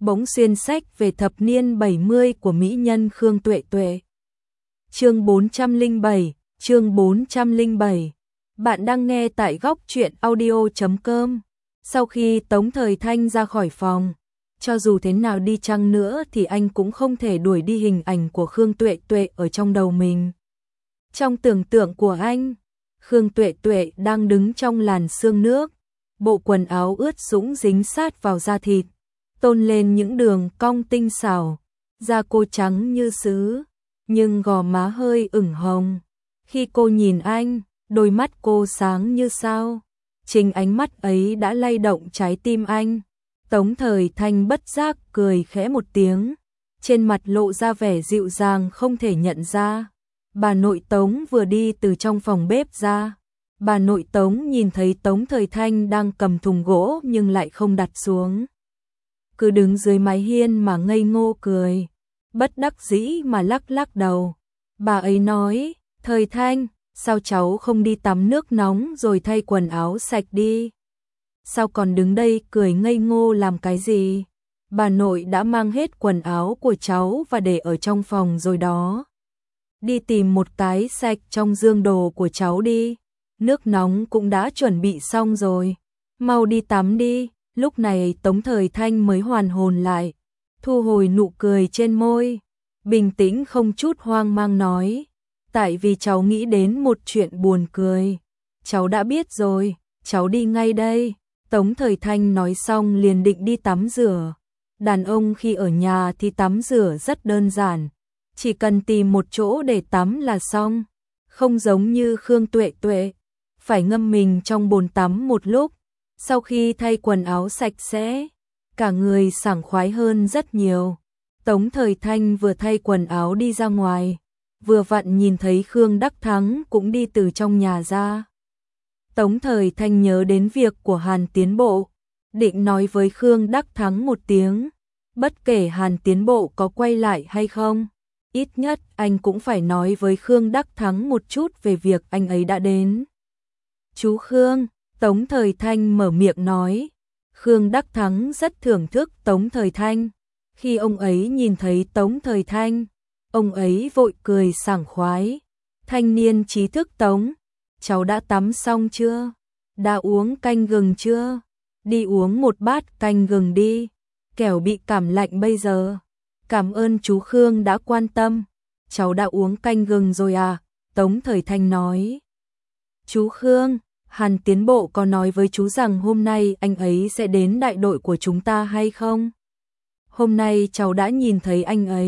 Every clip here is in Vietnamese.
bỗng xuyên sách về thập niên 70 của mỹ nhân Khương Tuệ Tuệ. Chương 407, chương 407. Bạn đang nghe tại góc truyện audio.com. Sau khi Tống Thời Thanh ra khỏi phòng, cho dù thế nào đi chăng nữa thì anh cũng không thể đuổi đi hình ảnh của Khương Tuệ Tuệ ở trong đầu mình. Trong tưởng tượng của anh, Khương Tuệ Tuệ đang đứng trong làn sương nước, bộ quần áo ướt sũng dính sát vào da thịt, tôn lên những đường cong tinh xảo, da cô trắng như sứ, nhưng gò má hơi ửng hồng. Khi cô nhìn anh, đôi mắt cô sáng như sao. Chính ánh mắt ấy đã lay động trái tim anh. Tống Thời Thanh bất giác cười khẽ một tiếng, trên mặt lộ ra vẻ dịu dàng không thể nhận ra. Bà nội Tống vừa đi từ trong phòng bếp ra. Bà nội Tống nhìn thấy Tống Thời Thanh đang cầm thùng gỗ nhưng lại không đặt xuống, cứ đứng dưới mái hiên mà ngây ngô cười, bất đắc dĩ mà lắc lắc đầu. Bà ấy nói, Thời Thanh, sao cháu không đi tắm nước nóng rồi thay quần áo sạch đi? Sao còn đứng đây cười ngây ngô làm cái gì? Bà nội đã mang hết quần áo của cháu và để ở trong phòng rồi đó. Đi tìm một cái sạch trong giường đồ của cháu đi. Nước nóng cũng đã chuẩn bị xong rồi. Mau đi tắm đi. Lúc này Tống Thời Thanh mới hoàn hồn lại, thu hồi nụ cười trên môi, bình tĩnh không chút hoang mang nói, tại vì cháu nghĩ đến một chuyện buồn cười. Cháu đã biết rồi, cháu đi ngay đây. Tống Thời Thanh nói xong liền định đi tắm rửa. Đàn ông khi ở nhà thì tắm rửa rất đơn giản, chỉ cần tìm một chỗ để tắm là xong, không giống như Khương Tuệ Tuệ, phải ngâm mình trong bồn tắm một lúc. Sau khi thay quần áo sạch sẽ, cả người sảng khoái hơn rất nhiều. Tống Thời Thanh vừa thay quần áo đi ra ngoài, vừa vặn nhìn thấy Khương Đắc Thắng cũng đi từ trong nhà ra. Tống Thời Thanh nhớ đến việc của Hàn Tiến Bộ, định nói với Khương Đắc Thắng một tiếng, bất kể Hàn Tiến Bộ có quay lại hay không, ít nhất anh cũng phải nói với Khương Đắc Thắng một chút về việc anh ấy đã đến. Chú Khương, Tống Thời Thanh mở miệng nói. Khương Đắc Thắng rất thưởng thức Tống Thời Thanh. Khi ông ấy nhìn thấy Tống Thời Thanh, ông ấy vội cười sảng khoái. Thanh niên trí thức Tống, cháu đã tắm xong chưa? Đã uống canh gừng chưa? Đi uống một bát canh gừng đi, kẻo bị cảm lạnh bây giờ. Cảm ơn chú Khương đã quan tâm. Cháu đã uống canh gừng rồi à? Tống Thời Thanh nói. Chú Khương, Hàn Tiến Bộ có nói với chú rằng hôm nay anh ấy sẽ đến đại đội của chúng ta hay không? Hôm nay cháu đã nhìn thấy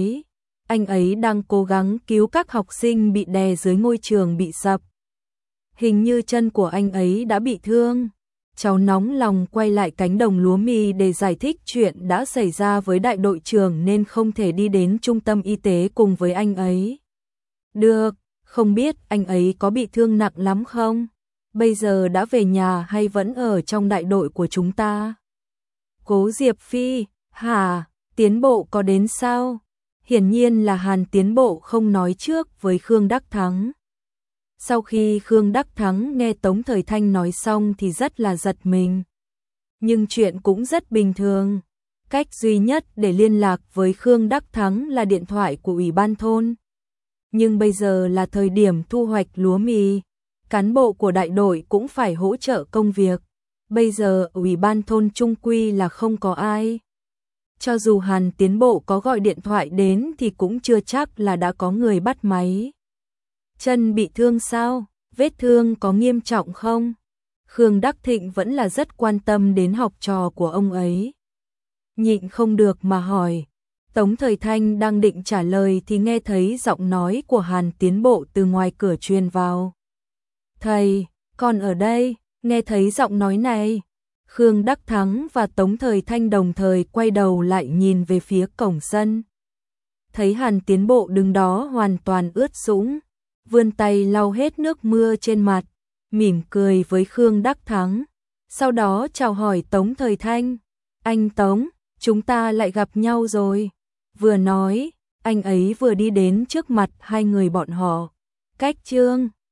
anh ấy đang cố gắng cứu các học sinh bị đè dưới ngôi trường bị sập. Hình như chân của anh ấy đã bị thương. Cháu nóng lòng quay lại cánh đồng lúa mì để giải thích chuyện đã xảy ra với đại đội trưởng nên không thể đi đến trung tâm y tế cùng với anh ấy. Được, không biết anh ấy có bị thương nặng lắm không? Bây giờ đã về nhà hay vẫn ở trong đại đội của chúng ta? Cố Diệp Phi, hả? Tiến Bộ có đến sao? Hiển nhiên là Hàn Tiến Bộ không nói trước với Khương Đắc Thắng. Sau khi Khương Đắc Thắng nghe Tống Thời Thanh nói xong thì rất là giật mình. Nhưng chuyện cũng rất bình thường. Cách duy nhất để liên lạc với Khương Đắc Thắng là điện thoại của Ủy ban thôn. Nhưng bây giờ là thời điểm thu hoạch lúa mì. Cán bộ của đại đội cũng phải hỗ trợ công việc. Bây giờ Ủy ban thôn chung quy là không có ai. Cho dù Hàn Tiến Bộ có gọi điện thoại đến thì cũng chưa chắc là đã có người bắt máy. Chân bị thương sao? Vết thương có nghiêm trọng không? Khương Đắc Thịnh vẫn là rất quan tâm đến học trò của ông ấy. Nhịn không được mà hỏi. Tống Thời Thanh đang định trả lời thì nghe thấy giọng nói của Hàn Tiến Bộ từ ngoài cửa truyền vào. Thầy, con ở đây. Nghe thấy giọng nói này, Khương Đắc Thắng và Tống Thời Thanh đồng thời quay đầu lại nhìn về phía cổng sân. Thấy Hàn Tiến Bộ đứng đó hoàn toàn ướt sũng, vươn tay lau hết nước mưa trên mặt, mỉm cười với Khương Đắc Thắng. Sau đó chào hỏi Tống Thời Thanh. Anh Tống, chúng ta lại gặp nhau rồi. Vừa nói, anh ấy vừa đi đến trước mặt hai người bọn họ. Cách chương